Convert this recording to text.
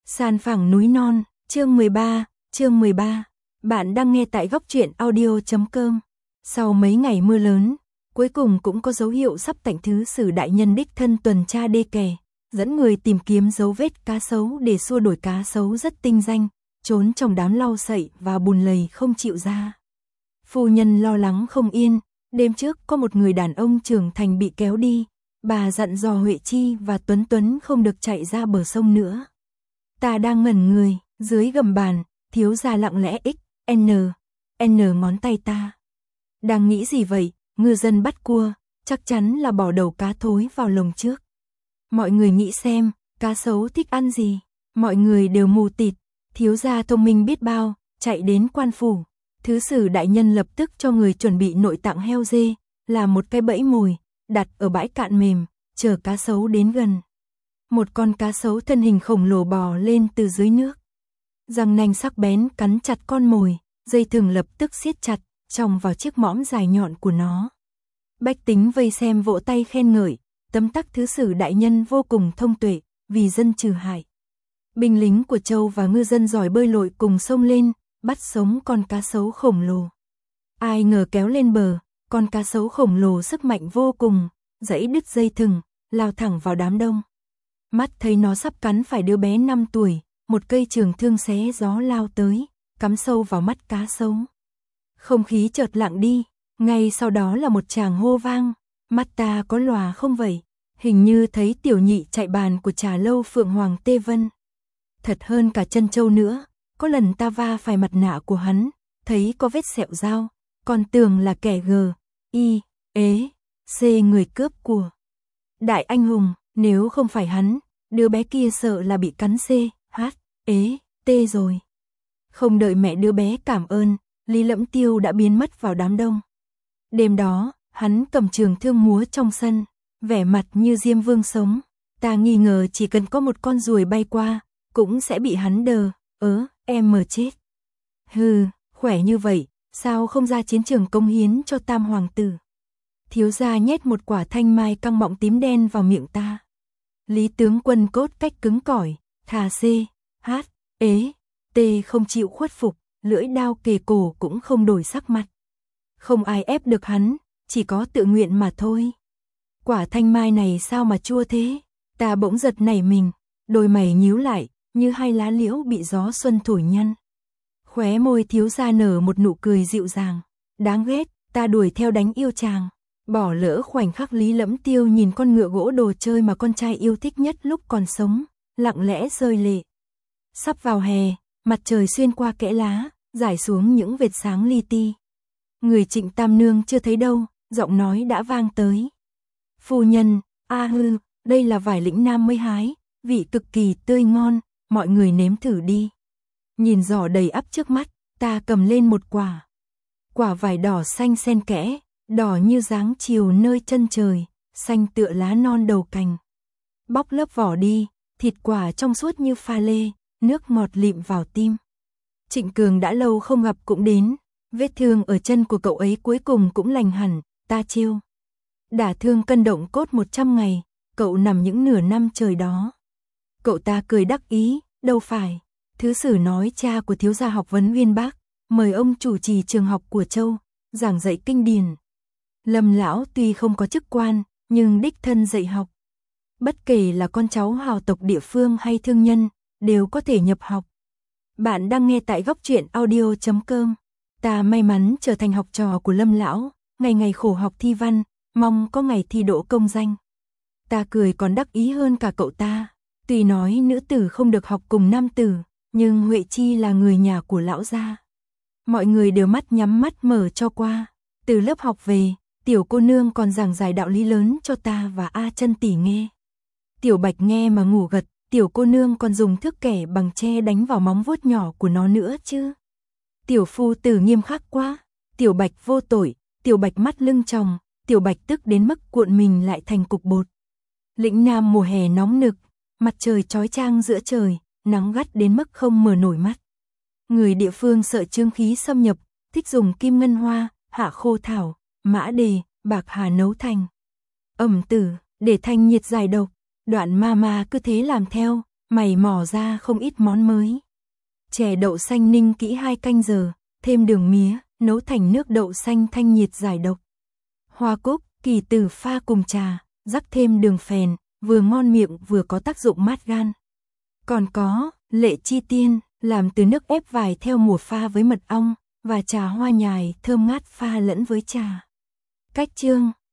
San phẳng núi non, chương 13. Bạn đang nghe tại góc truyện audio.com. Sau mấy ngày mưa lớn, cuối cùng cũng có dấu hiệu sắp tạnh thứ sử đại nhân đích thân tuần tra đê kè, dẫn người tìm kiếm dấu vết cá sấu để xua đuổi cá sấu rất tinh danh, trốn trong đám lau sậy và bùn lầy không chịu ra. Phu nhân lo lắng không yên, đêm trước có một người đàn ông trưởng thành bị kéo đi, bà dặn dò Huệ Chi và Tuấn không được chạy ra bờ sông nữa. Ta đang ngẩn người, dưới gầm bàn, thiếu gia lặng lẽ n ngón tay ta. Đang nghĩ gì vậy, ngư dân bắt cua, chắc chắn là bỏ đầu cá thối vào lồng trước. Mọi người nghĩ xem, cá sấu thích ăn gì, mọi người đều mù tịt, thiếu gia thông minh biết bao, chạy đến quan phủ. Thứ sử đại nhân lập tức cho người chuẩn bị nội tạng heo dê, làm một cái bẫy mồi, đặt ở bãi cạn mềm, chờ cá sấu đến gần. Một con cá sấu thân hình khổng lồ bò lên từ dưới nước. Răng nanh sắc bén cắn chặt con mồi, dây thừng lập tức siết chặt, chòng vào chiếc mõm dài nhọn của nó. Bách tính vây xem vỗ tay khen ngợi, tấm tắc thứ sử đại nhân vô cùng thông tuệ, vì dân trừ hại. Binh lính của Châu và ngư dân giỏi bơi lội cùng xông lên, bắt sống con cá sấu khổng lồ. Ai ngờ kéo lên bờ, con cá sấu khổng lồ sức mạnh vô cùng, giãy đứt dây thừng, lao thẳng vào đám đông. Mắt thấy nó sắp cắn phải đứa bé 5 tuổi, một cây trường thương xé gió lao tới, cắm sâu vào mắt cá sấu. Không khí chợt lặng đi, ngay sau đó là một tràng hô vang, mắt ta có lòa không vậy? Hình như thấy tiểu nhị chạy bàn của trà lâu Phượng Hoàng Tê Vân. Thật hơn cả chân châu nữa, có lần ta va phải mặt nạ của hắn, thấy có vết sẹo dao, còn tưởng là kẻ C người cướp của. Đại anh hùng, nếu không phải hắn, đứa bé kia sợ là bị cắn T rồi. Không đợi mẹ đứa bé cảm ơn, Lý Lẫm Tiêu đã biến mất vào đám đông. Đêm đó, hắn cầm trường thương múa trong sân, vẻ mặt như Diêm Vương sống. Ta nghi ngờ chỉ cần có một con ruồi bay qua, cũng sẽ bị hắn em chết. Hừ, khỏe như vậy, sao không ra chiến trường cống hiến cho Tam Hoàng tử? Thiếu gia nhét một quả thanh mai căng mọng tím đen vào miệng ta. Lý tướng quân cốt cách cứng cỏi, thà T không chịu khuất phục, lưỡi đao kề cổ cũng không đổi sắc mặt. Không ai ép được hắn, chỉ có tự nguyện mà thôi. Quả thanh mai này sao mà chua thế? Ta bỗng giật nảy mình, đôi mày nhíu lại, như hai lá liễu bị gió xuân thổi nhăn. Khóe môi thiếu gia nở một nụ cười dịu dàng. Đáng ghét, ta đuổi theo đánh yêu chàng. Bỏ lỡ khoảnh khắc Lý Lẫm Tiêu nhìn con ngựa gỗ đồ chơi mà con trai yêu thích nhất lúc còn sống, lặng lẽ rơi lệ. Sắp vào hè, mặt trời xuyên qua kẽ lá, rải xuống những vệt sáng li ti. Người Trịnh Tam Nương chưa thấy đâu, giọng nói đã vang tới. Phu nhân, đây là vải lĩnh nam mới hái, vị cực kỳ tươi ngon, mọi người nếm thử đi. Nhìn giỏ đầy ắp trước mắt, ta cầm lên một quả. Quả vải đỏ xanh xen kẽ, đỏ như dáng chiều nơi chân trời, xanh tựa lá non đầu cành. Bóc lớp vỏ đi, thịt quả trong suốt như pha lê, nước ngọt lịm vào tim. Trịnh Cường đã lâu không gặp cũng đến, vết thương ở chân của cậu ấy cuối cùng cũng lành hẳn, ta trêu. Đả thương cân động cốt 100 ngày, cậu nằm những nửa năm trời đó. Cậu ta cười đắc ý, đâu phải, thứ sử nói cha của thiếu gia học vấn uyên bác, mời ông chủ trì trường học của Châu, giảng dạy kinh điển. Lâm lão tuy không có chức quan, nhưng đích thân dạy học. Bất kể là con cháu hào tộc địa phương hay thương nhân, đều có thể nhập học. Bạn đang nghe tại góc truyện audio.com. Ta may mắn trở thành học trò của Lâm lão, ngày ngày khổ học thi văn, mong có ngày thi đỗ công danh. Ta cười còn đắc ý hơn cả cậu ta. Tuy nói nữ tử không được học cùng nam tử, nhưng Huệ Chi là người nhà của lão gia. Mọi người đều mắt nhắm mắt mở cho qua. Từ lớp học về, tiểu cô nương còn giảng giải đạo lý lớn cho ta và A Chân tỷ nghe. Tiểu Bạch nghe mà ngủ gật, tiểu cô nương còn dùng thước kẻ bằng tre đánh vào móng vuốt nhỏ của nó nữa chứ. Tiểu phu tử nghiêm khắc quá, Tiểu Bạch vô tội, Tiểu Bạch mắt lưng tròng, Tiểu Bạch tức đến mức cuộn mình lại thành cục bột. Lĩnh Nam mùa hè nóng nực, mặt trời chói chang giữa trời, nắng gắt đến mức không mở nổi mắt. Người địa phương sợ chương khí xâm nhập, thích dùng kim ngân hoa, hạ khô thảo, mã đề, bạc hà nấu thành ẩm tử, để thanh nhiệt giải độc. Đoạn ma cứ thế làm theo, mày mò ra không ít món mới. Chè đậu xanh ninh kỹ 2 canh giờ, thêm đường mía, nấu thành nước đậu xanh thanh nhiệt giải độc. Hoa cúc, kỳ tử pha cùng trà, rắc thêm đường phèn, vừa ngon miệng vừa có tác dụng mát gan. Còn có, lệ chi tiên, làm từ nước ép vải theo mùa pha với mật ong, và trà hoa nhài thơm ngát pha lẫn với trà. Cách chương